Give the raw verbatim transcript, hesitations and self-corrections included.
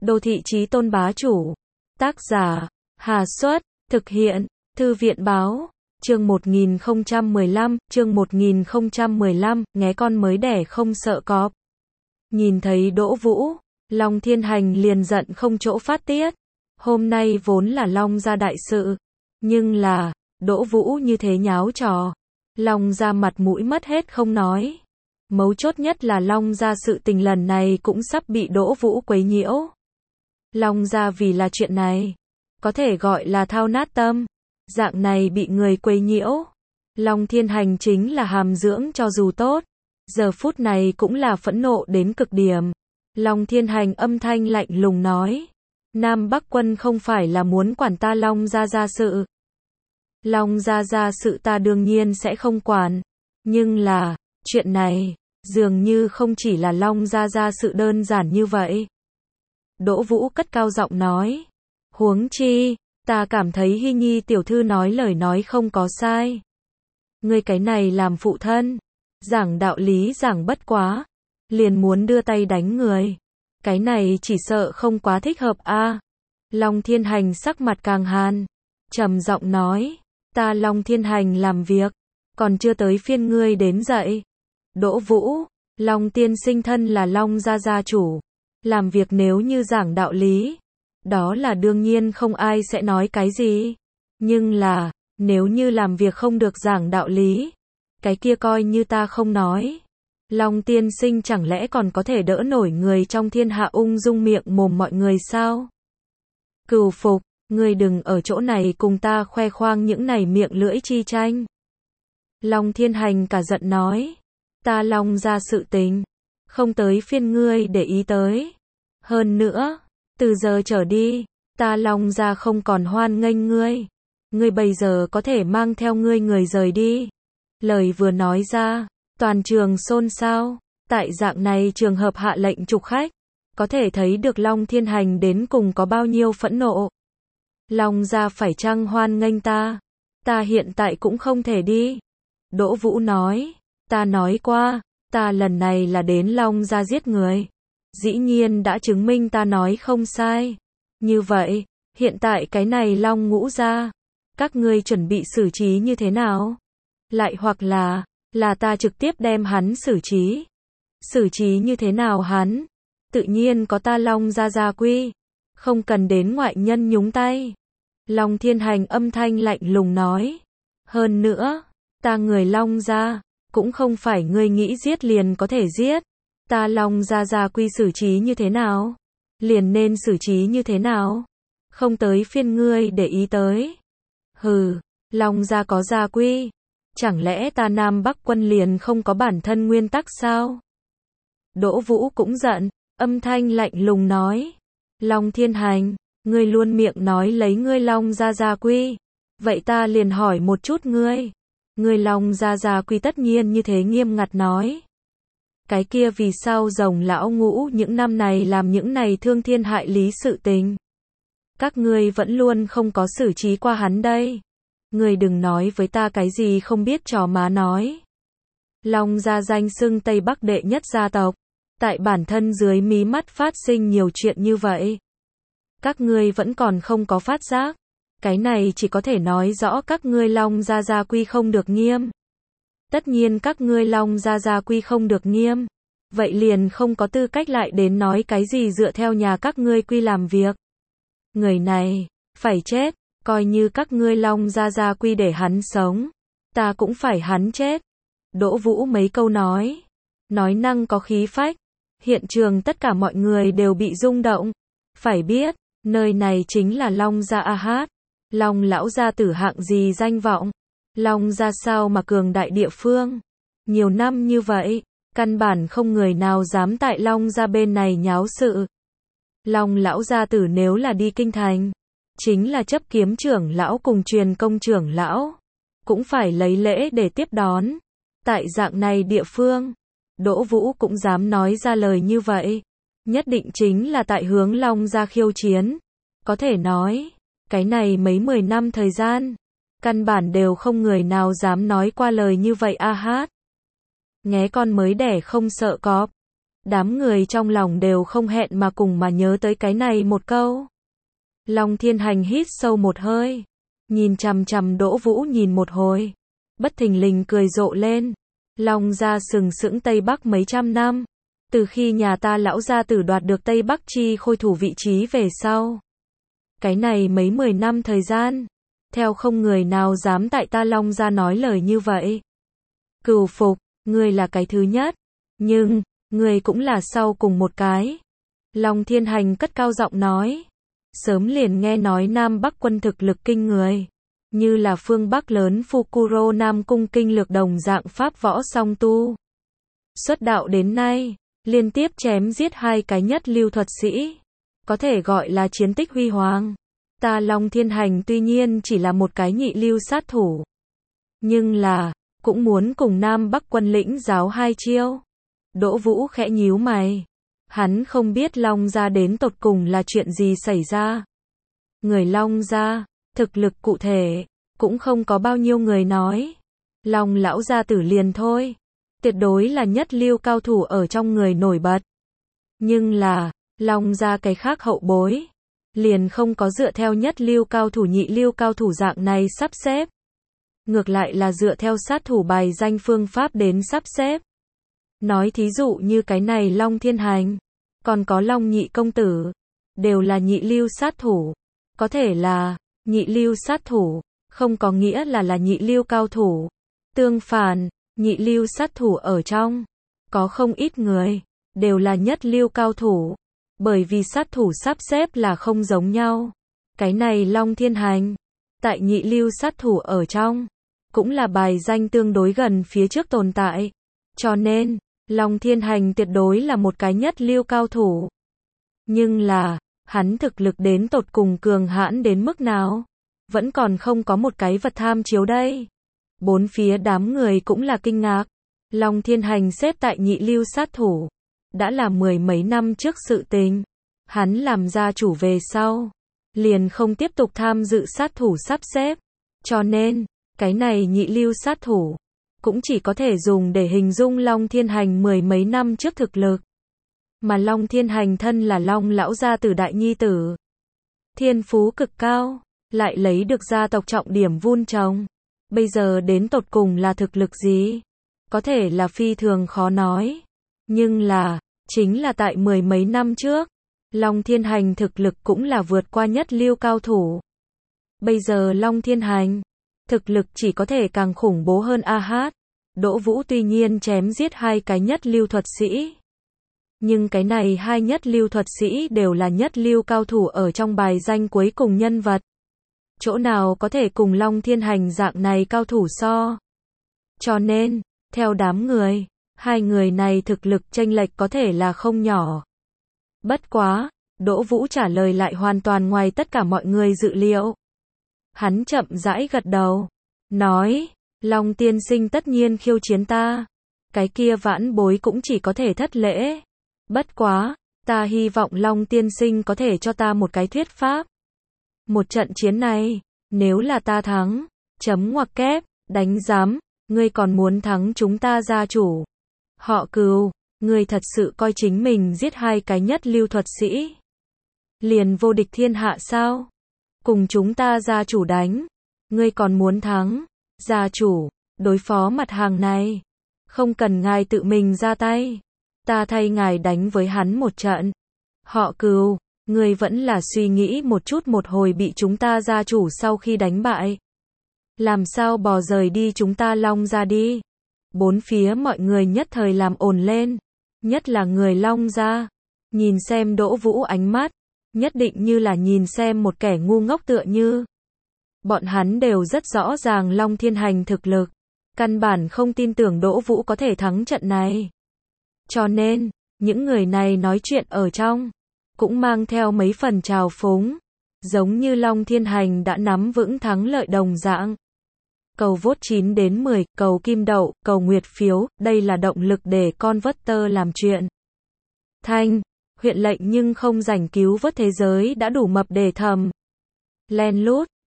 Đô thị chí tôn bá chủ. Tác giả, Hà Xuất, thực hiện, Thư viện Báo. Chương một nghìn không trăm mười lăm, chương một nghìn không trăm mười lăm, nghé con mới đẻ không sợ cọp. Nhìn thấy Đỗ Vũ, Long Thiên Hành liền giận không chỗ phát tiết. Hôm nay vốn là Long gia đại sự, nhưng là, Đỗ Vũ như thế nháo trò. Long gia mặt mũi mất hết không nói. Mấu chốt nhất là Long gia sự tình lần này cũng sắp bị Đỗ Vũ quấy nhiễu. Long gia vì là chuyện này, có thể gọi là thao nát tâm. Dạng này bị người quấy nhiễu. Long Thiên Hành chính là hàm dưỡng cho dù tốt. Giờ phút này cũng là phẫn nộ đến cực điểm. Long Thiên Hành âm thanh lạnh lùng nói. Nam Bắc Quân không phải là muốn quản ta Long gia gia sự. Long gia gia sự ta đương nhiên sẽ không quản. Nhưng là, chuyện này, dường như không chỉ là Long gia gia sự đơn giản như vậy. Đỗ Vũ cất cao giọng nói. Huống chi, ta cảm thấy Hy Nhi tiểu thư nói lời nói không có sai. Ngươi cái này làm phụ thân, giảng đạo lý giảng bất quá, liền muốn đưa tay đánh người. Cái này chỉ sợ không quá thích hợp a. À. Long Thiên Hành sắc mặt càng hàn, trầm giọng nói, ta Long Thiên Hành làm việc, còn chưa tới phiên ngươi đến dậy. Đỗ Vũ, Long tiên sinh thân là Long gia gia chủ, làm việc nếu như giảng đạo lý, đó là đương nhiên không ai sẽ nói cái gì. Nhưng là, nếu như làm việc không được giảng đạo lý, cái kia coi như ta không nói. Long tiên sinh chẳng lẽ còn có thể đỡ nổi người trong thiên hạ ung dung miệng mồm mọi người sao? Cừu Phục, ngươi đừng ở chỗ này cùng ta khoe khoang những này miệng lưỡi chi tranh. Long Thiên Hành cả giận nói, ta Long gia sự tình, không tới phiên ngươi để ý tới. Hơn nữa, từ giờ trở đi, ta Long gia không còn hoan nghênh ngươi. Ngươi bây giờ có thể mang theo ngươi người rời đi. Lời vừa nói ra, toàn trường xôn xao. Tại dạng này trường hợp hạ lệnh trục khách, có thể thấy được Long Thiên Hành đến cùng có bao nhiêu phẫn nộ. Long gia phải chăng hoan nghênh ta? Ta hiện tại cũng không thể đi. Đỗ Vũ nói, ta nói qua, ta lần này là đến Long gia giết người. Dĩ nhiên đã chứng minh ta nói không sai. Như vậy, hiện tại cái này Long Ngũ gia, các ngươi chuẩn bị xử trí như thế nào? Lại hoặc là, là ta trực tiếp đem hắn xử trí. Xử trí như thế nào hắn? Tự nhiên có ta Long gia gia quy, không cần đến ngoại nhân nhúng tay. Long Thiên Hành âm thanh lạnh lùng nói. Hơn nữa, ta người Long gia, cũng không phải ngươi nghĩ giết liền có thể giết. Ta Long gia gia quy xử trí như thế nào? Liền nên xử trí như thế nào? Không tới phiên ngươi để ý tới. Hừ, Long gia có gia quy. Chẳng lẽ ta Nam Bắc Quân liền không có bản thân nguyên tắc sao? Đỗ Vũ cũng giận, âm thanh lạnh lùng nói. Long Thiên Hành, ngươi luôn miệng nói lấy ngươi Long gia gia quy. Vậy ta liền hỏi một chút ngươi. Ngươi Long gia gia quy tất nhiên như thế nghiêm ngặt nói. Cái kia vì sao rồng lão Ngũ những năm này làm những này thương thiên hại lý sự tình? Các ngươi vẫn luôn không có xử trí qua hắn đây. Ngươi đừng nói với ta cái gì không biết trò má nói. Long gia danh xưng Tây Bắc đệ nhất gia tộc, tại bản thân dưới mí mắt phát sinh nhiều chuyện như vậy. Các ngươi vẫn còn không có phát giác. Cái này chỉ có thể nói rõ các ngươi Long gia gia quy không được nghiêm. Tất nhiên các ngươi Long gia gia quy không được nghiêm, vậy liền không có tư cách lại đến nói cái gì dựa theo nhà các ngươi quy làm việc. Người này, phải chết, coi như các ngươi Long gia gia quy để hắn sống, ta cũng phải hắn chết. Đỗ Vũ mấy câu nói, nói năng có khí phách, hiện trường tất cả mọi người đều bị rung động. Phải biết, nơi này chính là Long gia a hát, Long lão gia tử hạng gì danh vọng. Long gia sao mà cường đại địa phương. Nhiều năm như vậy, căn bản không người nào dám tại Long gia bên này nháo sự. Long lão gia tử nếu là đi kinh thành, chính là chấp kiếm trưởng lão cùng truyền công trưởng lão, cũng phải lấy lễ để tiếp đón. Tại dạng này địa phương, Đỗ Vũ cũng dám nói ra lời như vậy. Nhất định chính là tại hướng Long gia khiêu chiến. Có thể nói, cái này mấy mười năm thời gian, căn bản đều không người nào dám nói qua lời như vậy a hát. Nghé con mới đẻ không sợ cọp. Đám người trong lòng đều không hẹn mà cùng mà nhớ tới cái này một câu. Long Thiên Hành hít sâu một hơi, nhìn chằm chằm Đỗ Vũ nhìn một hồi, bất thình lình cười rộ lên. Long gia sừng sững Tây Bắc mấy trăm năm, từ khi nhà ta lão gia tử đoạt được Tây Bắc chi khôi thủ vị trí về sau. Cái này mấy mười năm thời gian, theo không người nào dám tại ta Long gia nói lời như vậy. Cửu Phục, ngươi là cái thứ nhất, nhưng, ngươi cũng là sau cùng một cái. Long Thiên Hành cất cao giọng nói. Sớm liền nghe nói Nam Bắc quân thực lực kinh người, như là phương Bắc lớn Fukuro Nam Cung kinh lược đồng dạng pháp võ song tu. Xuất đạo đến nay, liên tiếp chém giết hai cái nhất lưu thuật sĩ, có thể gọi là chiến tích huy hoàng. Ta Long Thiên Hành tuy nhiên chỉ là một cái nhị lưu sát thủ, nhưng là, cũng muốn cùng Nam Bắc quân lĩnh giáo hai chiêu. Đỗ Vũ khẽ nhíu mày. Hắn không biết Long gia đến tột cùng là chuyện gì xảy ra. Người Long gia, thực lực cụ thể, cũng không có bao nhiêu người nói. Long lão gia tử liền thôi, tuyệt đối là nhất lưu cao thủ ở trong người nổi bật. Nhưng là, Long gia cái khác hậu bối, liền không có dựa theo nhất lưu cao thủ nhị lưu cao thủ dạng này sắp xếp. Ngược lại là dựa theo sát thủ bài danh phương pháp đến sắp xếp. Nói thí dụ như cái này Long Thiên Hành, còn có Long nhị công tử, đều là nhị lưu sát thủ. Có thể là nhị lưu sát thủ, không có nghĩa là là nhị lưu cao thủ. Tương phản, nhị lưu sát thủ ở trong, có không ít người, đều là nhất lưu cao thủ. Bởi vì sát thủ sắp xếp là không giống nhau. Cái này Long Thiên Hành, tại nhị lưu sát thủ ở trong, cũng là bài danh tương đối gần phía trước tồn tại. Cho nên, Long Thiên Hành tuyệt đối là một cái nhất lưu cao thủ. Nhưng là, hắn thực lực đến tột cùng cường hãn đến mức nào? Vẫn còn không có một cái vật tham chiếu đây. Bốn phía đám người cũng là kinh ngạc. Long Thiên Hành xếp tại nhị lưu sát thủ, đã là mười mấy năm trước sự tình. Hắn làm gia chủ về sau, liền không tiếp tục tham dự sát thủ sắp xếp. Cho nên, cái này nhị lưu sát thủ, cũng chỉ có thể dùng để hình dung Long Thiên Hành mười mấy năm trước thực lực. Mà Long Thiên Hành thân là Long lão gia tử đại nhi tử. Thiên phú cực cao, lại lấy được gia tộc trọng điểm vun trồng. Bây giờ đến tột cùng là thực lực gì? Có thể là phi thường khó nói. Nhưng là, chính là tại mười mấy năm trước, Long Thiên Hành thực lực cũng là vượt qua nhất lưu cao thủ. Bây giờ Long Thiên Hành, thực lực chỉ có thể càng khủng bố hơn a hát. Đỗ Vũ tuy nhiên chém giết hai cái nhất lưu thuật sĩ. Nhưng cái này hai nhất lưu thuật sĩ đều là nhất lưu cao thủ ở trong bài danh cuối cùng nhân vật. Chỗ nào có thể cùng Long Thiên Hành dạng này cao thủ so. Cho nên, theo đám người, hai người này thực lực chênh lệch có thể là không nhỏ. Bất quá, Đỗ Vũ trả lời lại hoàn toàn ngoài tất cả mọi người dự liệu. Hắn chậm rãi gật đầu, nói, Long tiên sinh tất nhiên khiêu chiến ta. Cái kia vãn bối cũng chỉ có thể thất lễ. Bất quá, ta hy vọng Long tiên sinh có thể cho ta một cái thuyết pháp. Một trận chiến này, nếu là ta thắng, chấm ngoặc kép, đánh giám, ngươi còn muốn thắng chúng ta gia chủ. Họ Cừu, ngươi thật sự coi chính mình giết hai cái nhất lưu thuật sĩ, liền vô địch thiên hạ sao? Cùng chúng ta gia chủ đánh, ngươi còn muốn thắng? Gia chủ, đối phó mặt hàng này, không cần ngài tự mình ra tay, ta thay ngài đánh với hắn một trận. Họ Cừu, ngươi vẫn là suy nghĩ một chút một hồi bị chúng ta gia chủ sau khi đánh bại, làm sao bò rời đi chúng ta Long gia đi. Bốn phía mọi người nhất thời làm ồn lên, nhất là người Long gia, nhìn xem Đỗ Vũ ánh mắt, nhất định như là nhìn xem một kẻ ngu ngốc tựa như. Bọn hắn đều rất rõ ràng Long Thiên Hành thực lực, căn bản không tin tưởng Đỗ Vũ có thể thắng trận này. Cho nên, những người này nói chuyện ở trong, cũng mang theo mấy phần trào phúng, giống như Long Thiên Hành đã nắm vững thắng lợi đồng dạng. Cầu vote chín đến mười, cầu kim đậu, cầu nguyệt phiếu, đây là động lực để con vớt tơ làm chuyện. Thanh, huyện lệnh nhưng không rảnh cứu vớt thế giới đã đủ mập để thầm. Len lút,